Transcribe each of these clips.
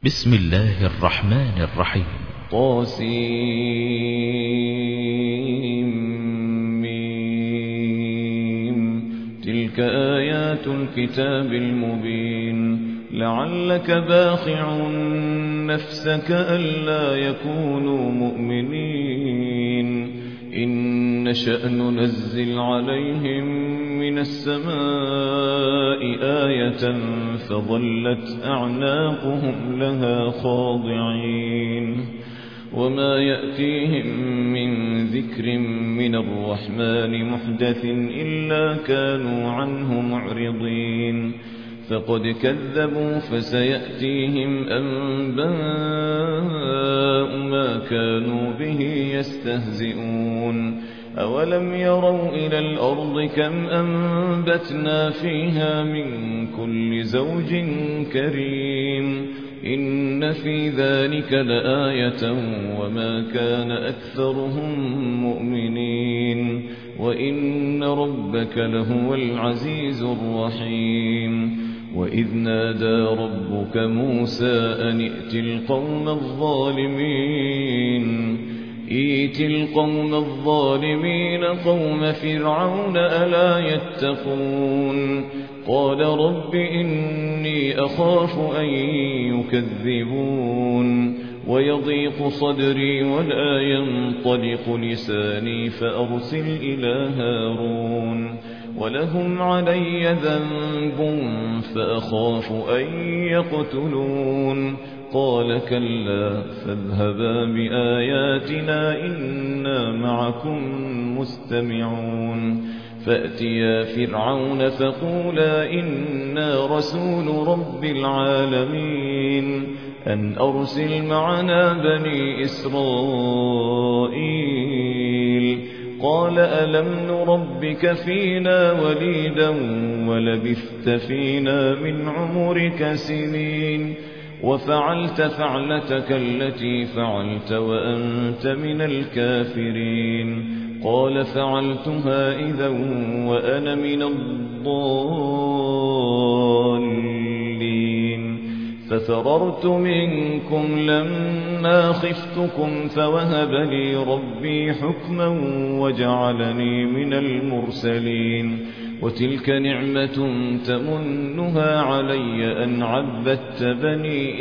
بسم الله الرحمن الرحيم. طاسيم. تلك آيات الكتاب المبين. لعلك باخع نفسك ألا يكونوا مؤمنين. إن نشأ ننزل عليهم من السماء آية فظلت أعناقهم لها خاضعين. وما يأتيهم من ذكر من الرحمن محدث إلا كانوا عنه معرضين. فقد كذبوا فسيأتيهم أنباء ما كانوا به يستهزئون. أولم يروا إلى الأرض كم أنبتنا فيها من كل زوج كريم. إن في ذلك لآية وما كان أكثرهم مؤمنين. وإن ربك لهو العزيز الرحيم. وإذ نادى ربك موسى أن ائت القوم الظالمين. ائت القوم الظالمين قوم فرعون ألا يتقون. قال رب إني أخاف أن يكذبون ويضيق صدري ولا ينطلق لساني فأرسل إلى هارون ولهم علي ذنب فأخاف أن يقتلون. قال كلا فاذهبا بآياتنا إنا معكم مستمعون. فأتيا فرعون فقولا إنا رسول رب العالمين أن أرسل معنا بني إسرائيل. قال ألم نربك فينا وليدا ولبثت فينا من عمرك سنين وفعلت فعلتك التي فعلت وأنت من الكافرين. قال فعلتها إذا وأنا من الضالين. ففررت منكم لما خفتكم فوهب لي ربي حكما وجعلني من المرسلين. وتلك نعمة تمنها علي أن عبدت بني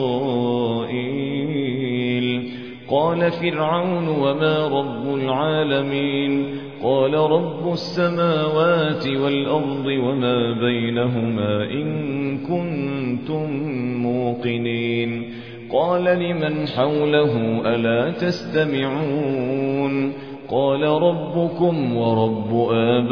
إسرائيل. قال فرعون وما رب العالمين. قال رب السماوات والأرض وما بينهما إن كنتم موقنين. قال لمن حوله ألا تستمعون. قال ربكم ورب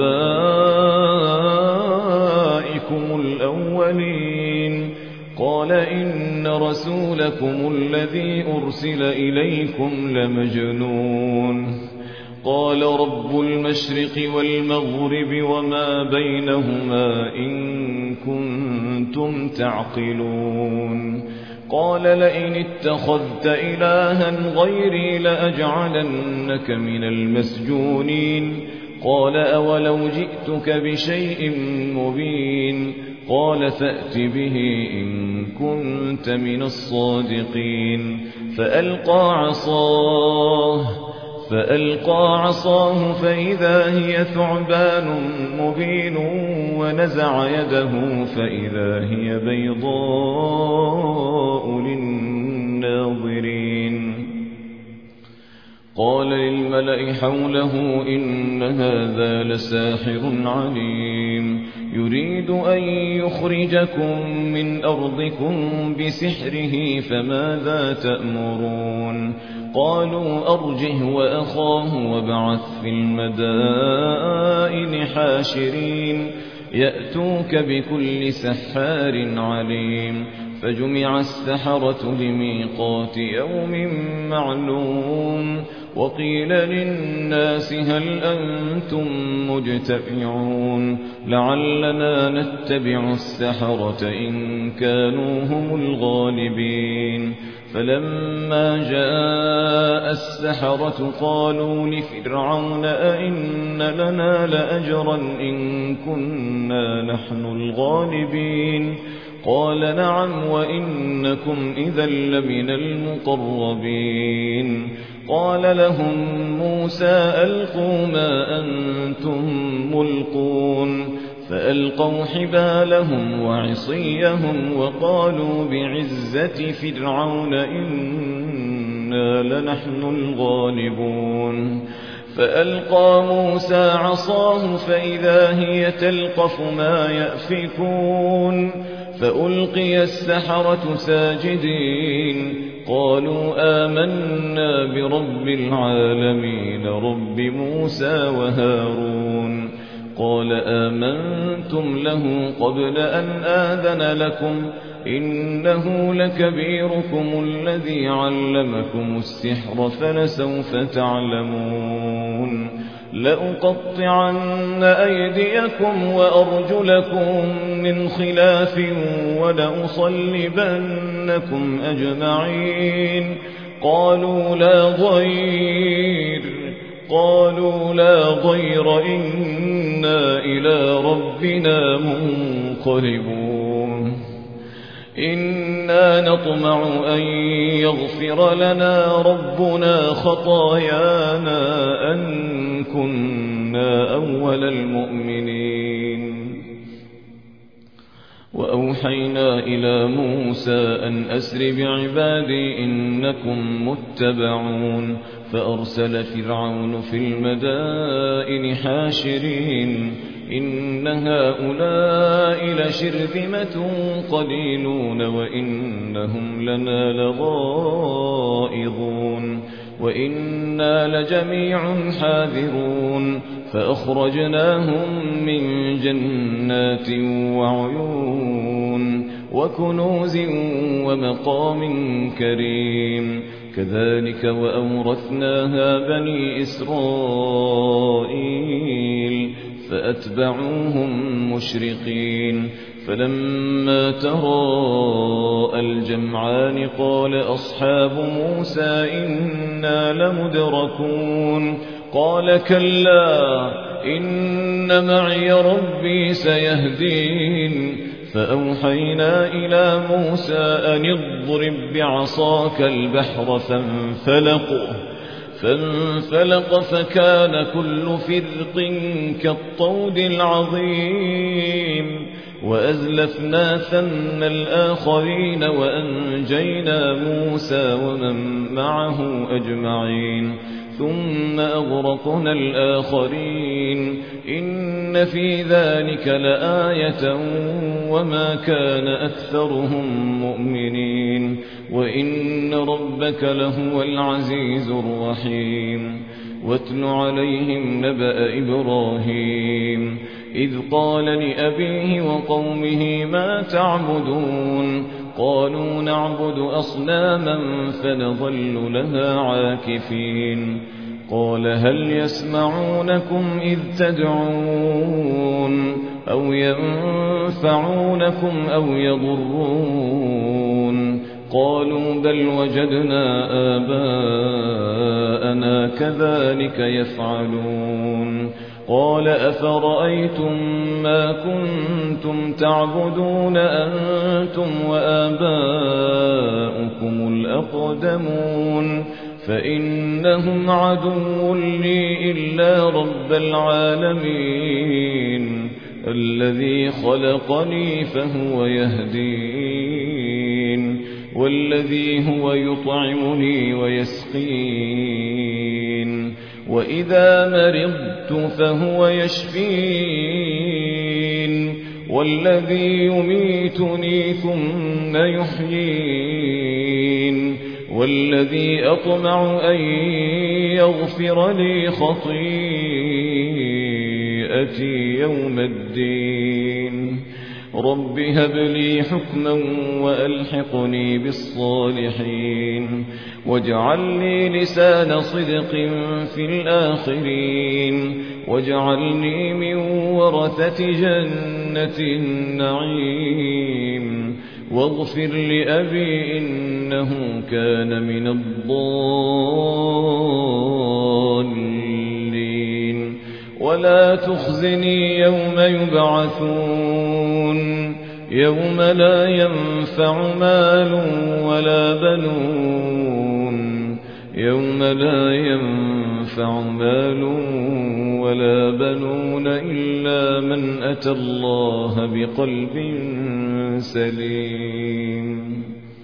آبائكم الأولين. قال إن رسولكم الذي أرسل إليكم لمجنون. قال رب المشرق والمغرب وما بينهما إن كنتم تعقلون. قال لئن اتخذت إلها غيري لأجعلنك من المسجونين. قال أولو جئتك بشيء مبين. قال فأت به إن كنت من الصادقين. فألقى عصاه فإذا هي ثعبان مبين ونزع يده فإذا هي بيضاء للناظرين. قال للملأ حوله إن هذا لساحر عليم يريد أن يخرجكم من أرضكم بسحره فماذا تأمرون. قالوا أرجه وأخاه وابعث في المدائن حاشرين يأتوك بكل سحار عليم. فجمع السحرة لميقات يوم معلوم. وقيل للناس هل أنتم مجتمعون لعلنا نتبع السحرة إن كانوا هم الغالبين. فلما جاء السحرة قالوا لفرعون أئن لنا لأجرا إن كنا نحن الغالبين. قال نعم وإنكم إذا لمن المقربين قال لهم موسى ألقوا ما أنتم ملقون فألقوا حبالهم وعصيهم وقالوا بعزة فرعون إنا لنحن الغالبون فألقى موسى عصاه فإذا هي تلقف ما يأفكون فألقي السحرة ساجدين قالوا آمنا برب العالمين رب موسى وهارون قال آمنتم له قبل أن آذن لكم إنه لكبيركم الذي علمكم السحر فلسوف تعلمون لأقطعن أيديكم وأرجلكم من خلاف ولأصلبنكم أجمعين قالوا لا ضير إنا إلى ربنا منقلبون إنا نطمع أن يغفر لنا ربنا خطايانا أن كنا أول المؤمنين وأوحينا إلى موسى أن أسر بعبادي إنكم متبعون فأرسل فرعون في المدائن حاشرين إن هؤلاء لشرذمة قليلون وإنهم لنا لغائظون وإنا لجميع حاذرون فأخرجناهم من جنات وعيون وكنوز ومقام كريم كذلك وأورثناها بني إسرائيل فأتبعوهم مشرقين فلما تراءى الجمعان قال أصحاب موسى إنا لمدركون قال كلا إن معي ربي سيهدين فأوحينا إلى موسى أن اضرب بعصاك البحر فانفلق فكان كل فرق كالطود العظيم وأزلفنا ثم الآخرين وأنجينا موسى ومن معه أجمعين ثم أغرقنا الآخرين إن في ذلك لآية وما كان أكثرهم مؤمنين وإن ربك لهو العزيز الرحيم واتل عليهم نبأ إبراهيم إذ قال لأبيه وقومه ما تعبدون قالوا نعبد أصناما فنظل لها عاكفين قال هل يسمعونكم إذ تدعون أو ينفعونكم أو يضرون قالوا بل وجدنا آباءنا كذلك يفعلون قال أفرأيتم ما كنتم تعبدون أنتم وآباؤكم الأقدمون فإنهم عدو لي إلا رب العالمين الذي خلقني فهو يهدين والذي هو يطعمني ويسقين وإذا مرضت فهو يشفين والذي يميتني ثم يحيين والذي أطمع أن يغفر لي خطيئتي يوم الدين رب هب لي حكما وألحقني بالصالحين واجعل لي لسان صدق في الآخرين واجعلني من ورثة جنة النعيم واغفر لأبي إنه كان من الضالين ولا تخزني يوم يبعثون يوم لا ينفع مال ولا بنون يوم لا ينفع مال ولا بنون إلا من أتى الله بقلب سليم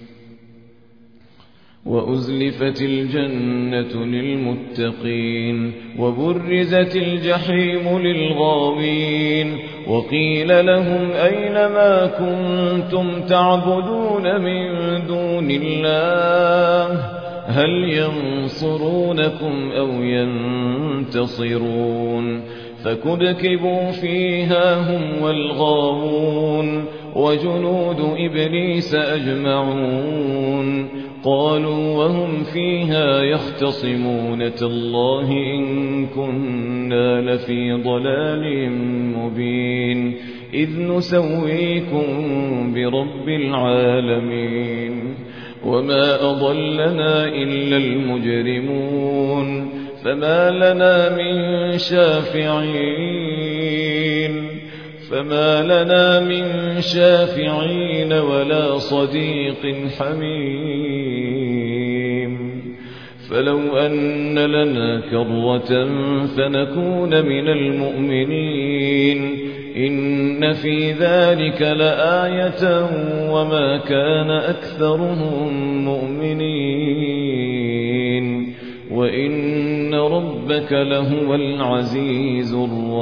وأزلفت الجنة للمتقين وبرزت الجحيم للغاوين وقيل لهم أين ما كنتم تعبدون من دون الله هل ينصرونكم أو ينتصرون فكبكبوا فيها هم والغاوون وجنود إبليس أجمعون قالوا وهم فيها يختصمون تالله إن كنا لفي ضلال مبين إذ نسويكم برب العالمين وما أضلنا إلا المجرمون فما لنا من شافعين ولا صديق حميم فلو أن لنا كرة فنكون من المؤمنين إن في ذلك لآية وما كان أكثرهم مؤمنين وإن ربك لهو العزيز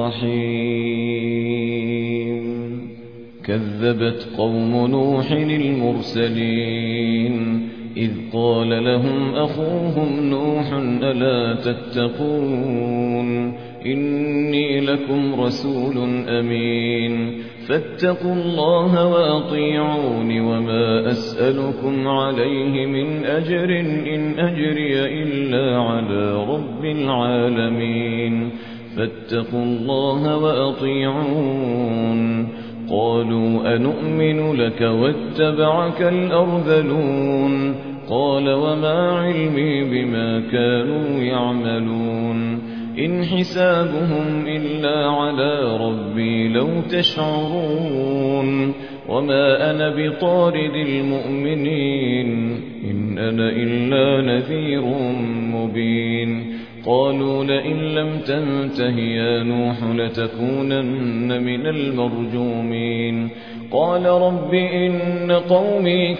الرحيم كذبت قوم نوح المرسلين إذ قال لهم أخوهم نوح ألا تتقون إني لكم رسول أمين فاتقوا الله وأطيعون وما أسألكم عليه من أجر إن أجري إلا على رب العالمين فاتقوا الله وأطيعون قالوا أنؤمن لك واتبعك الأرذلون قال وما علمي بما كانوا يعملون إن حسابهم إلا على ربي لو تشعرون وما أنا بطارد المؤمنين إن أنا إلا نذير مبين قالوا لئن لم تنته يا نوح لتكونن من المرجومين قال رب إن قومي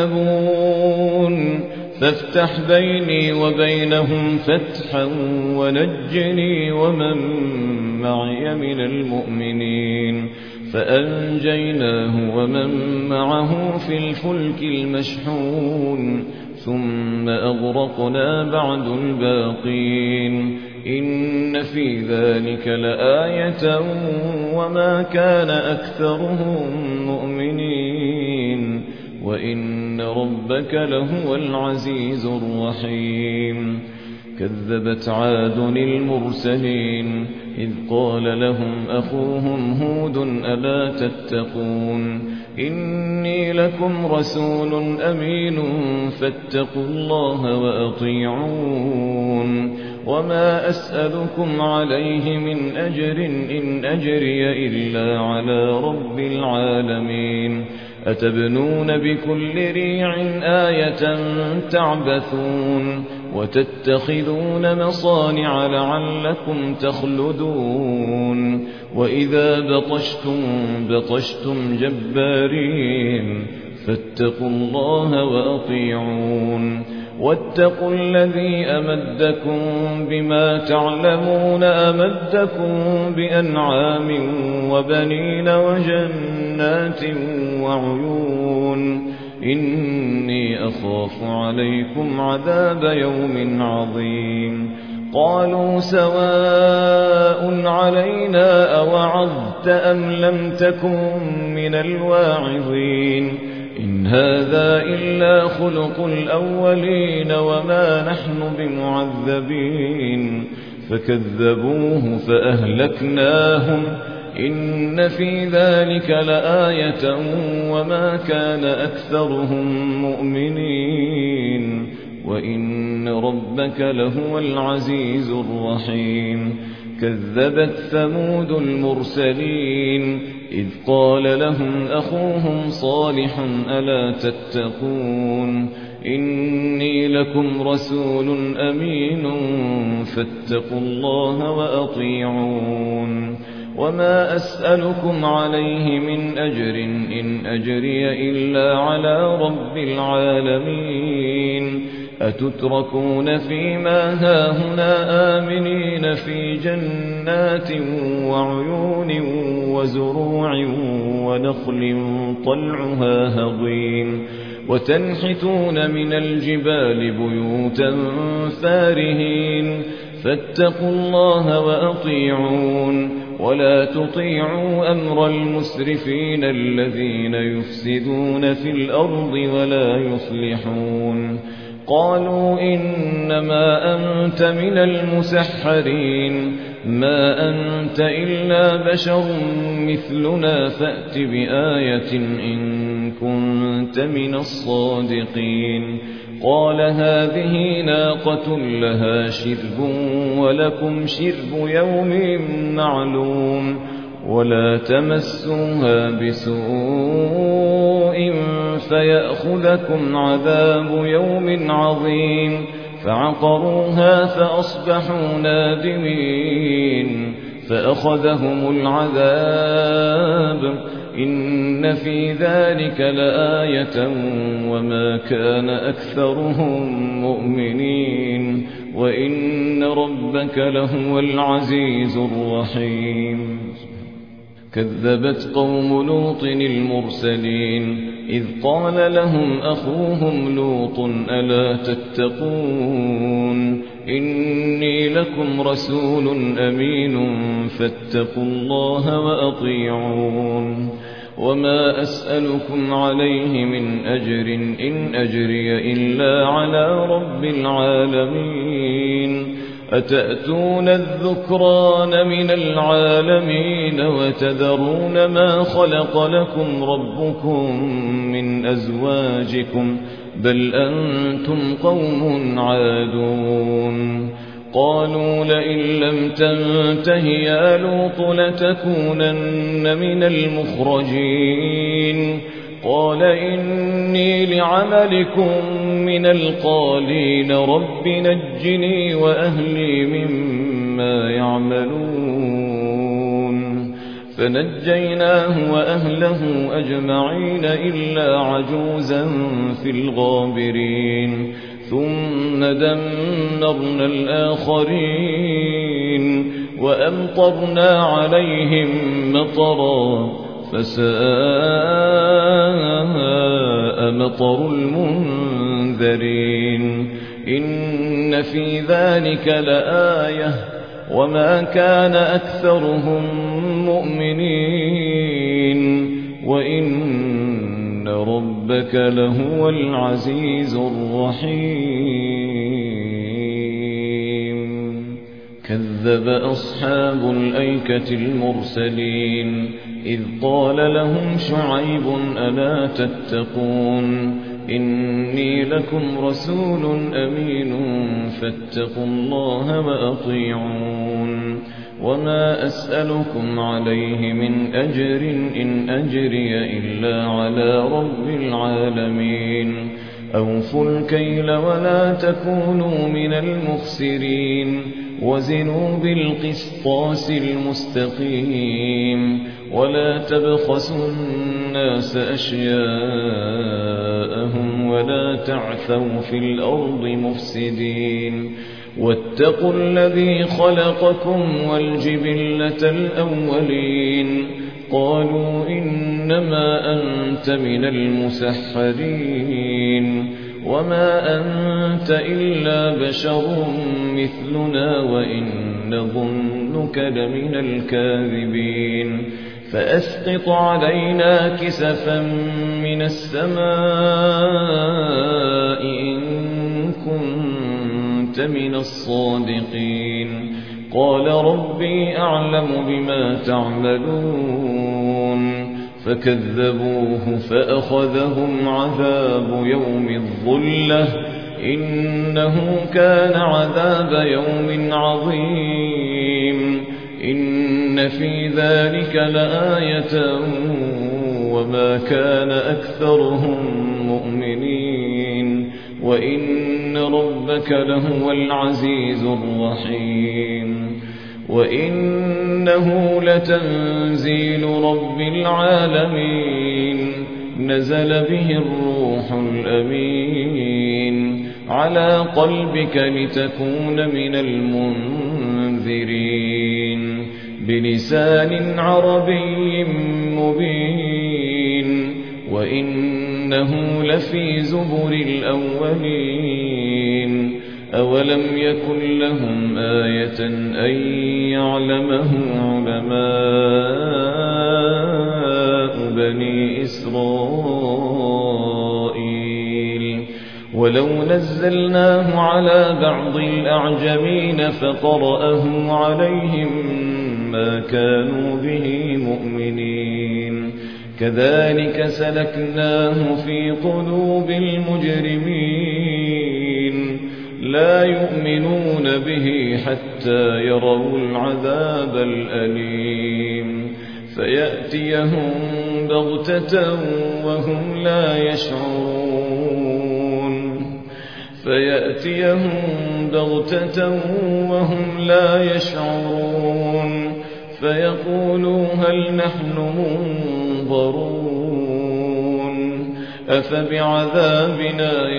كذبون فافتح بيني وبينهم فتحا ونجني ومن معي من المؤمنين فأنجيناه ومن معه في الفلك المشحون ثم أغرقنا بعد الباقين إن في ذلك لآية وما كان أكثرهم مؤمنين وإن ربك لهو العزيز الرحيم كذبت عاد المرسلين إذ قال لهم أخوهم هود ألا تتقون إني لكم رسول أمين فاتقوا الله وأطيعون وما أسألكم عليه من أجر إن أجري إلا على رب العالمين أتبنون بكل ريع آية تعبثون وتتخذون مصانع لعلكم تخلدون وإذا بطشتم جبارين فاتقوا الله وأطيعون واتقوا الذي أمدكم بما تعلمون أمدكم بأنعام وبنين وجنات وعيون إني أخاف عليكم عذاب يوم عظيم قالوا سواء علينا أوعظت أم لم تكن من الواعظين إن هذا إلا خلق الأولين وما نحن بمعذبين فكذبوه فأهلكناهم إن في ذلك لآية وما كان أكثرهم مؤمنين وإن ربك لهو العزيز الرحيم كذبت ثمود المرسلين إذ قال لهم أخوهم صالح ألا تتقون إني لكم رسول أمين فاتقوا الله وأطيعون وما أسألكم عليه من أجر إن أجري إلا على رب العالمين أتتركون فيما هاهنا آمنين في جنات وعيون وزروع ونخل طلعها هضيم وتنحتون من الجبال بيوتا فارهين فاتقوا الله وأطيعون ولا تطيعوا أمر المسرفين الذين يفسدون في الأرض ولا يصلحون قالوا إنما أنت من المسحرين ما أنت إلا بشر مثلنا فأت بآية إن كنت من الصادقين قال هذه ناقة لها شرب ولكم شرب يوم معلوم ولا تمسوها بسوء فيأخذكم عذاب يوم عظيم فعقروها فأصبحوا نادمين فأخذهم العذاب إن في ذلك لآية وما كان أكثرهم مؤمنين وإن ربك لهو العزيز الرحيم كذبت قوم لوط المرسلين إذ قال لهم أخوهم لوط ألا تتقون إني لكم رسول أمين فاتقوا الله وأطيعون وما أسألكم عليه من أجر إن أجري إلا على رب العالمين أتأتون الذكران من العالمين وتذرون ما خلق لكم ربكم من أزواجكم بل أنتم قوم عادون قالوا لئن لم تنته يا لوط لتكونن من المخرجين قال إني لعملكم من القالين رب نجني وأهلي مما يعملون فنجيناه وأهله أجمعين إلا عجوزا في الغابرين ثم دمرنا الآخرين وأمطرنا عليهم مطرا فساء مطر المنذرين إن في ذلك لآية وما كان أكثرهم مؤمنين وإن ربك لهو العزيز الرحيم كذب أصحاب الأيكة المرسلين إذ قال لهم شعيب ألا تتقون إني لكم رسول أمين فاتقوا الله وأطيعون وما أسألكم عليه من أجر إن أجري إلا على رب العالمين أوفوا الكيل ولا تكونوا من المخسرين وزنوا بالقسطاس المستقيم ولا تبخسوا الناس أشياءهم ولا تعثوا في الأرض مفسدين واتقوا الذي خلقكم والجبلة الأولين قالوا إنما أنت من المسحرين وما أنت إلا بشر مثلنا وإن نظنك لمن الكاذبين فأسقط علينا كسفا من السماء إن كنت من الصادقين قال ربي أعلم بما تعملون فكذبوه فأخذهم عذاب يوم الظلة إنه كان عذاب يوم عظيم إن في ذلك لآية وما كان أكثرهم مؤمنين وإن ربك لهو العزيز الرحيم وإنه لتنزيل رب العالمين نزل به الروح الأمين على قلبك لتكون من المنذرين بلسان عربي مبين وإنه لفي زبر الأولين أولم يكن لهم آية أن يعلمه علماء بني إسرائيل ولو نزلناه على بعض الأعجمين فقرأه عليهم ما كانوا به مؤمنين كذلك سلكناه في قلوب المجرمين لا يؤمنون به حتى يروا العذاب الأليم فيأتيهم بغتة وهم لا يشعرون فيقولوا هل نحن منظرون أفبعذابنا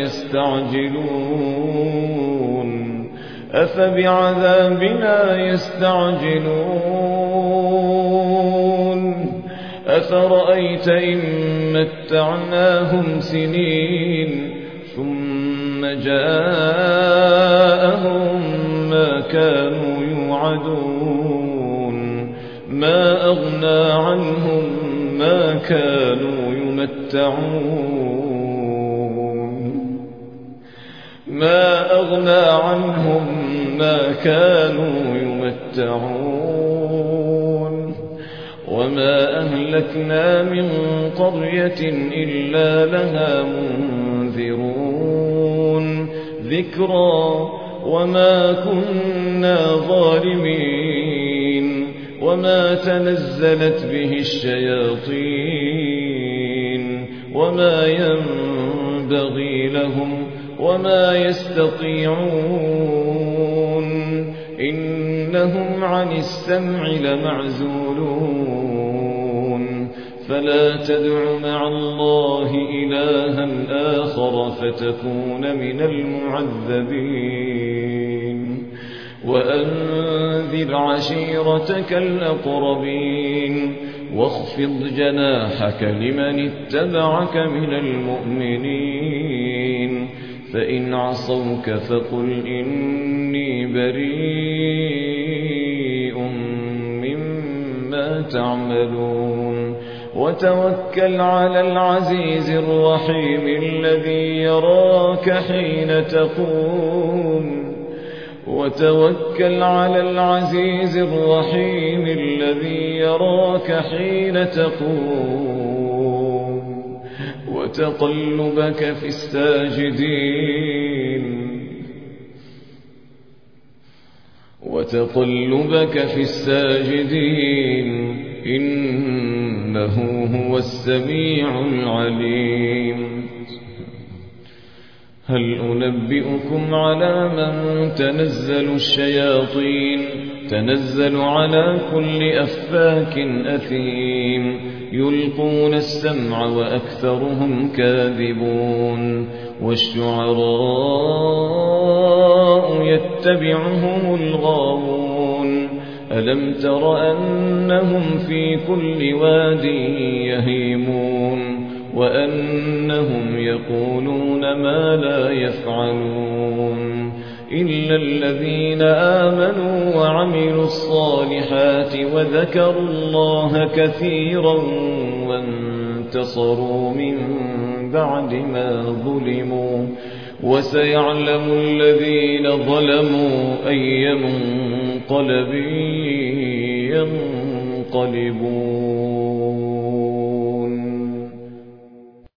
يستعجلون أفرأيت إن متعناهم سنين ثم جاءهم ما كانوا يوعدون ما أغنى عنهم ما كانوا يمتعون وما أهلكنا من قرية إلا لها منذرون ذكرى وما كنا ظالمين وما تنزلت به الشياطين وما ينبغي لهم وما يستطيعون إنهم عن السمع لمعزولون فلا تدع مع الله إلها آخر فتكون من المعذبين وأنذر عشيرتك الأقربين واخفض جناحك لمن اتبعك من المؤمنين فإن عصوك فقل إني بريء مما تعملون وتوكل على العزيز الرحيم الذي يراك حين تقوم وتقلبك في الساجدين إنه هو السميع العليم هل أنبئكم على من تنزل الشياطين تنزل على كل أفاك أثيم يلقون السمع وأكثرهم كاذبون والشعراء يتبعهم الغاوون ألم تر أنهم في كل واد يهيمون وأنهم يقولون ما لا يفعلون إلا الذين آمنوا وعملوا الصالحات وذكروا الله كثيرا وانتصروا من بعد ما ظلموا وسيعلم الذين ظلموا أي منقلب ينقلبون